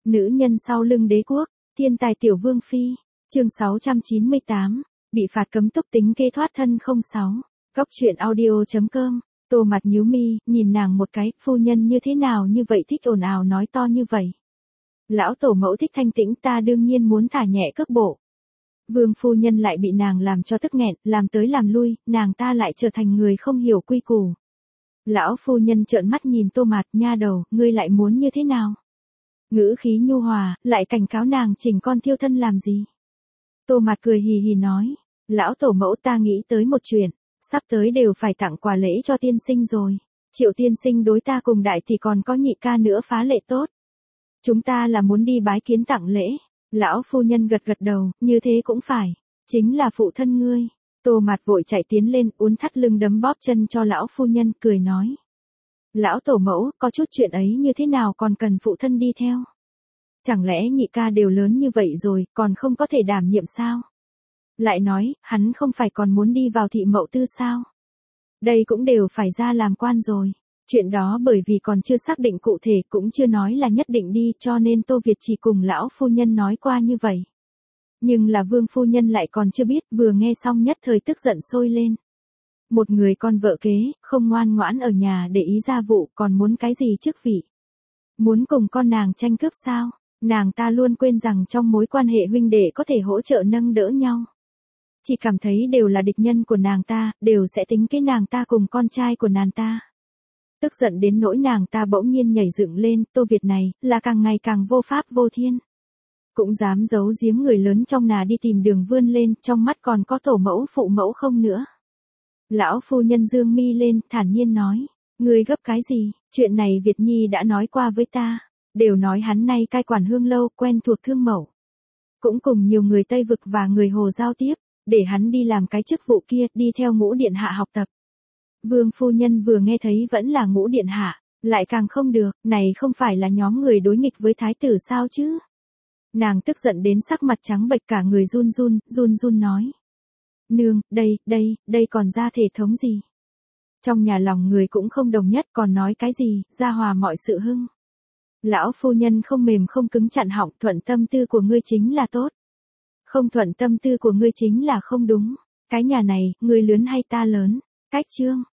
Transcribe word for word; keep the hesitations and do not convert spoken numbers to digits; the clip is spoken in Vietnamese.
Nữ nhân sau lưng đế quốc, thiên tài tiểu vương phi, chương sáu trăm chín mươi tám, bị phạt cấm túc tính kê thoát thân không sáu, góc truyện audio chấm com, Tô mặt nhíu mi, nhìn nàng một cái, phu nhân như thế nào như vậy thích ồn ào nói to như vậy. Lão tổ mẫu thích thanh tĩnh, ta đương nhiên muốn thả nhẹ cước bộ. Vương phu nhân lại bị nàng làm cho tức nghẹn, làm tới làm lui, nàng ta lại trở thành người không hiểu quy củ. Lão phu nhân trợn mắt nhìn Tô Mạt, nha đầu, ngươi lại muốn như thế nào? Ngữ khí nhu hòa, lại cảnh cáo nàng chỉnh con thiêu thân làm gì? Tô Mạt cười hì hì nói, lão tổ mẫu ta nghĩ tới một chuyện, sắp tới đều phải tặng quà lễ cho tiên sinh rồi. Triệu tiên sinh đối ta cùng đại thì còn có nhị ca nữa phá lệ tốt. Chúng ta là muốn đi bái kiến tặng lễ. Lão phu nhân gật gật đầu, như thế cũng phải. Chính là phụ thân ngươi. Tô Mạt vội chạy tiến lên, uốn thắt lưng đấm bóp chân cho lão phu nhân, cười nói. Lão tổ mẫu, có chút chuyện ấy như thế nào còn cần phụ thân đi theo? Chẳng lẽ nhị ca đều lớn như vậy rồi, còn không có thể đảm nhiệm sao? Lại nói, hắn không phải còn muốn đi vào thị mậu tư sao? Đây cũng đều phải ra làm quan rồi. Chuyện đó bởi vì còn chưa xác định cụ thể, cũng chưa nói là nhất định đi, cho nên Tô Việt chỉ cùng lão phu nhân nói qua như vậy. Nhưng là vương phu nhân lại còn chưa biết, vừa nghe xong nhất thời tức giận sôi lên. Một người con vợ kế, không ngoan ngoãn ở nhà để ý gia vụ, còn muốn cái gì chức vị? Muốn cùng con nàng tranh cướp sao? Nàng ta luôn quên rằng trong mối quan hệ huynh đệ có thể hỗ trợ nâng đỡ nhau. Chỉ cảm thấy đều là địch nhân của nàng ta, đều sẽ tính cái nàng ta cùng con trai của nàng ta. Tức giận đến nỗi nàng ta bỗng nhiên nhảy dựng lên, Tô Việt này, là càng ngày càng vô pháp vô thiên. Cũng dám giấu giếm người lớn trong nhà đi tìm đường vươn lên, trong mắt còn có tổ mẫu phụ mẫu không nữa. Lão phu nhân dương mi lên, thản nhiên nói, ngươi gấp cái gì, chuyện này Việt Nhi đã nói qua với ta, đều nói hắn nay cai quản hương lâu, quen thuộc thương mẫu. Cũng cùng nhiều người Tây Vực và người Hồ giao tiếp, để hắn đi làm cái chức vụ kia, đi theo Ngũ điện hạ học tập. Vương phu nhân vừa nghe thấy vẫn là Ngũ điện hạ, lại càng không được, này không phải là nhóm người đối nghịch với thái tử sao chứ? Nàng tức giận đến sắc mặt trắng bệch, cả người run run, run run nói. Nương, đây, đây, đây còn ra thể thống gì? Trong nhà lòng người cũng không đồng nhất, còn nói cái gì, gia hòa mọi sự hưng. Lão phu nhân không mềm không cứng chặn họng, thuận tâm tư của ngươi chính là tốt. Không thuận tâm tư của ngươi chính là không đúng. Cái nhà này, ngươi lớn hay ta lớn? Cách chương.